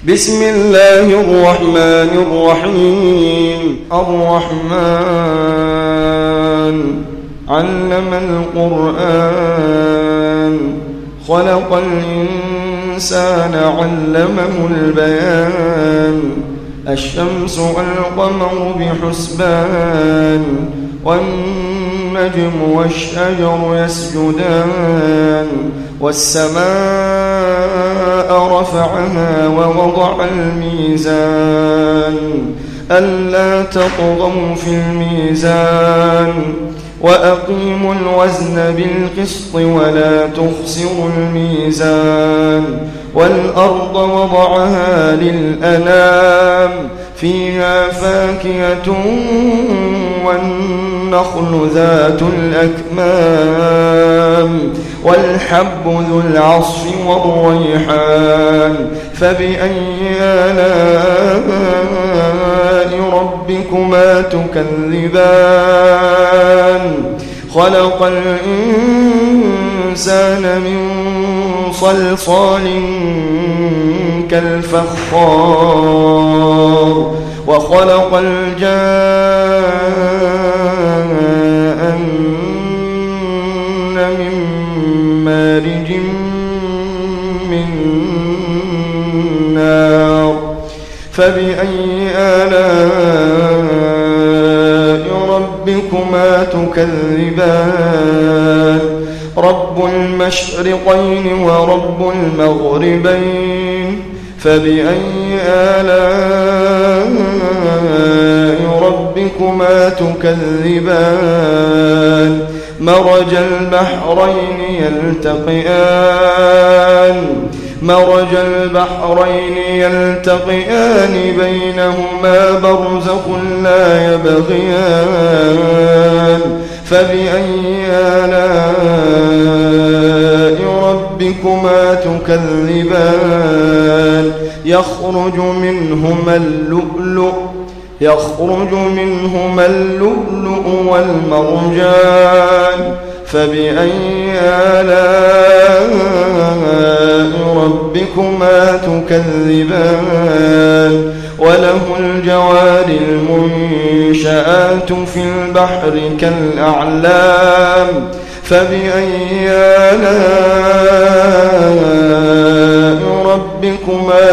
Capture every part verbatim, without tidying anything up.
بسم الله الرحمن الرحيم الرحمن علم القرآن خلق الإنسان علمه البيان الشمس والقمر بحسبان والنجم والشجر يسجدان والسماء رفعها ووضع الميزان ألا تطغوا في الميزان وأقيموا الوزن بالقسط ولا تخسروا الميزان والأرض وضعها للأنام فيها فاكهة والنخل ذات الأكمام والحب ذو العصف والريحان فبأي آلاء ربكما تكذبان خلق الإنسان من صلصال كالفخار وخلق الجان من مارج من نار فبأي آلاء ربكما تكذبان رب المشرقين ورب المغربين فبأي آلاء ربكما تكذبان مرج البحرين يلتقيان مرج البحرين يلتقيان بينهما برزخ لا يبغيان فبأي آلاء ربكما تكذبان يخرج منهما اللؤلؤ يخرج منهما اللؤلؤ والمرجان فبأي آلاء ربكما تكذبان وله الجوار المنشآت في البحر كالأعلام فبأي آلاء ربكما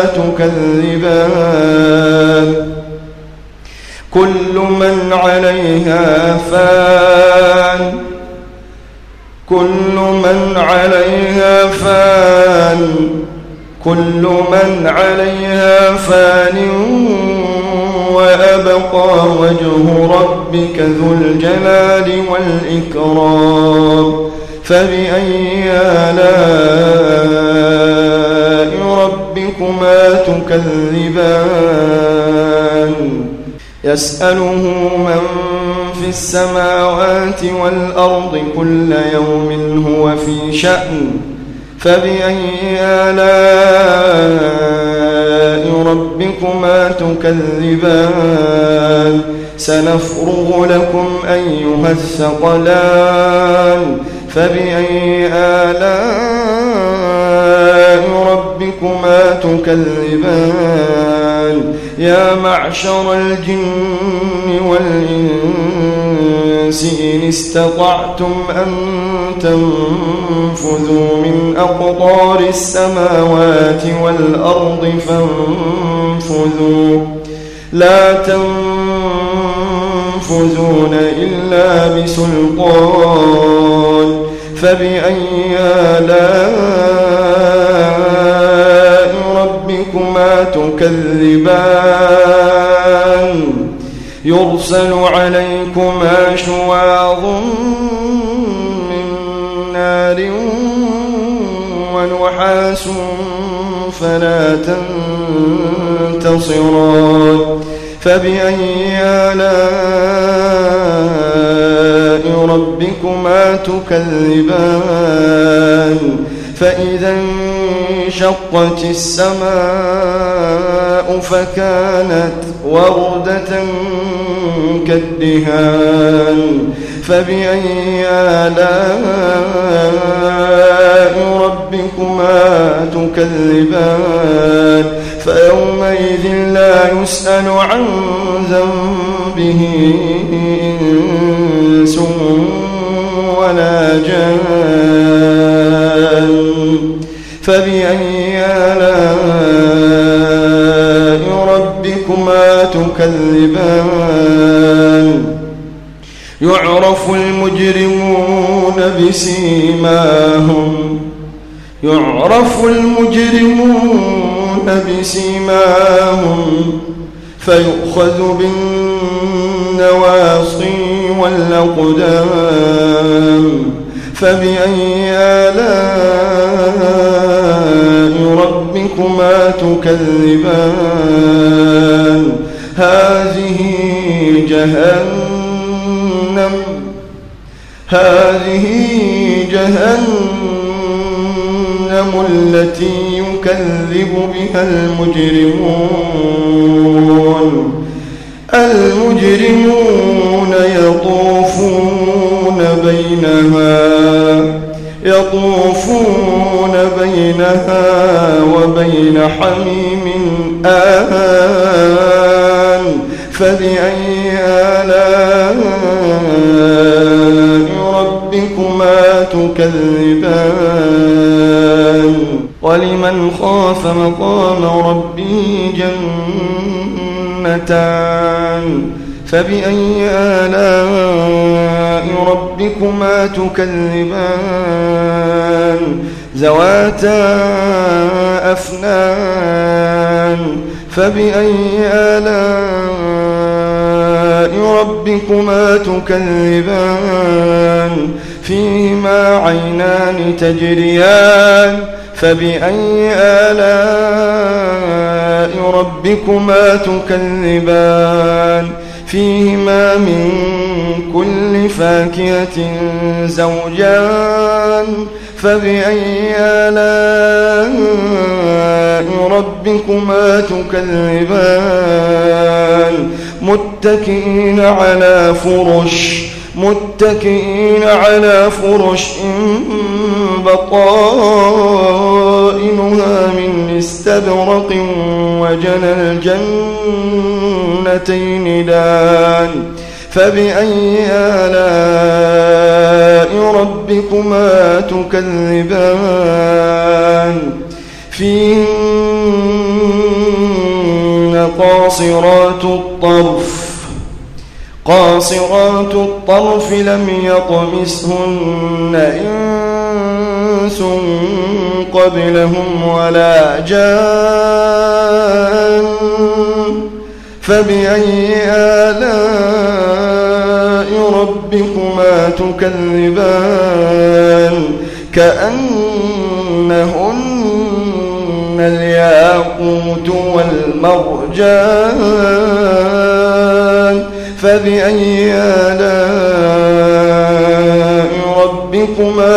تكذبان كل من عليها فان كل من عليها فان كل من عليها فان وأبقى وجه ربك ذو الجلال والإكرام فبأي آلاء ربكما تكذبان يسأله من في السماوات والأرض كل يوم هو في شأن فبأي آلاء ربكما تكذبان سنفرغ لكم أيها الثقلان فبأي آلاء ربكما تكذبان يا معشر الجن والإنس إن استطعتم أن تنفذوا من أقطار السماوات والأرض فانفذوا لا تنفذون إلا بسلطان فبأي آلاء ربكما تكذبان يرسل عليكما شواظ من نار ونحاس فلا تنتصران فبأي آلاء ربكما تكذبان فإذا انشقت السماء فكانت وردة كالدهان فبأي آلاء ربكما تكذبان فيومئذ لا يسأل عن ذنبه إنس ولا جان فبأي آلاء ربكما تكذبان يعرف المجرمون بسيماهم يعرف المجرمون بسيماهم فيؤخذ بالنواصي والأقدام فبأي آلاء ربكما تكذبان هذه جهنم هذه جهنم التي يكذب بها المجرمون المجرمون يطوفون بينها يطوفون بينها وبين حميم آن فبأي آلاء ربكما تكذبان ولمن خاف مقام ربه جنتان فبأي آلاء ربكما تكذبان ذواتا أفنان فبأي آلاء ربكما تكذبان فيهما عينان تجريان فبأي آلاء ربكما تكذبان فيهما من كل فاكهة زوجان فبأي آلاء ربكما تكذبان متكئين على فرش متكئين على فرش بطائنها من استبرق وجنى الجنتين دان فبأي آلاء ربكما تكذبان فيهن قاصرات الطرف قاصرات الطرف لم يطمسهن إنس قبلهم ولا جان فبأي آلاء ربكما تكذبان كأنهن الياقوت والمرجان فبأي آلاء ربكما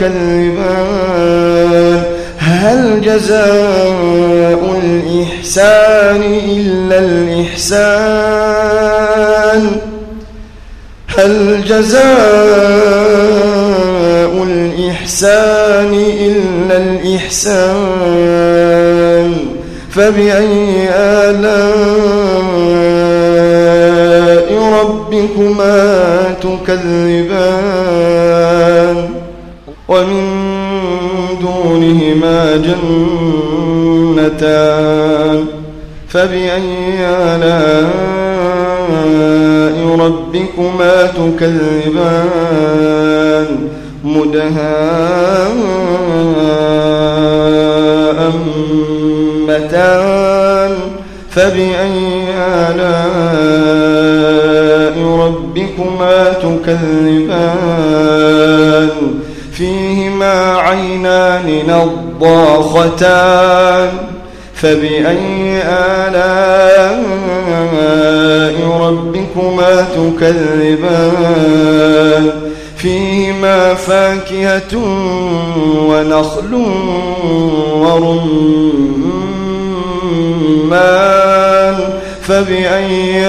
تكذبان هل جزاء الإحسان إلا الإحسان هل جزاء الإحسان إلا الإحسان فبأي آلاء ربكما تكذبان ومن دونهما جنتان فبأي آلاء ربكما تكذبان مدهامتان فبأي آلاء ربكما تكذبان فيهما عينان نضاختان فبأي آلاء ربكما تكذبان فيهما فاكهة ونخل ورمان فبأي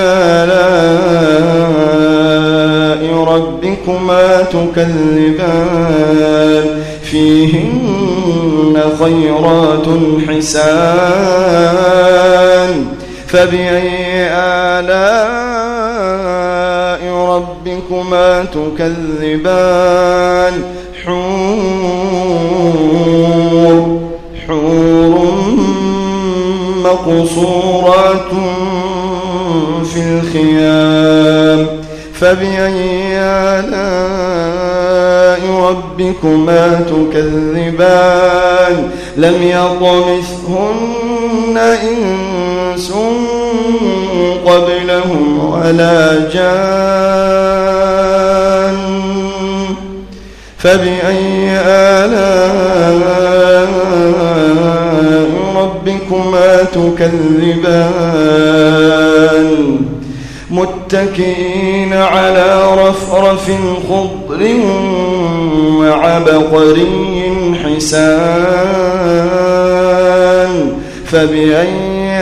آلاء ربكما تكذبان فيهن خيرات حسان فبأي آلاء ربكما تكذبان حور حور مقصورات في الخيام فبأي آلاء ربكما تكذبان لم يطمثهن إنس قبلهم ولا جان فبأي آلاء ربكما تكذبان متكئين على رفرف خضر وعبقري حسان فبأي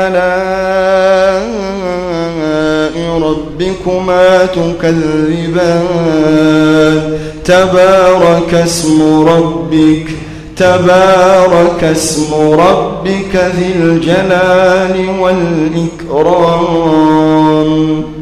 آلاء ربكما تكذبان تبارك اسم ربك تبارك اسم ربك ذي الجلال والإكرام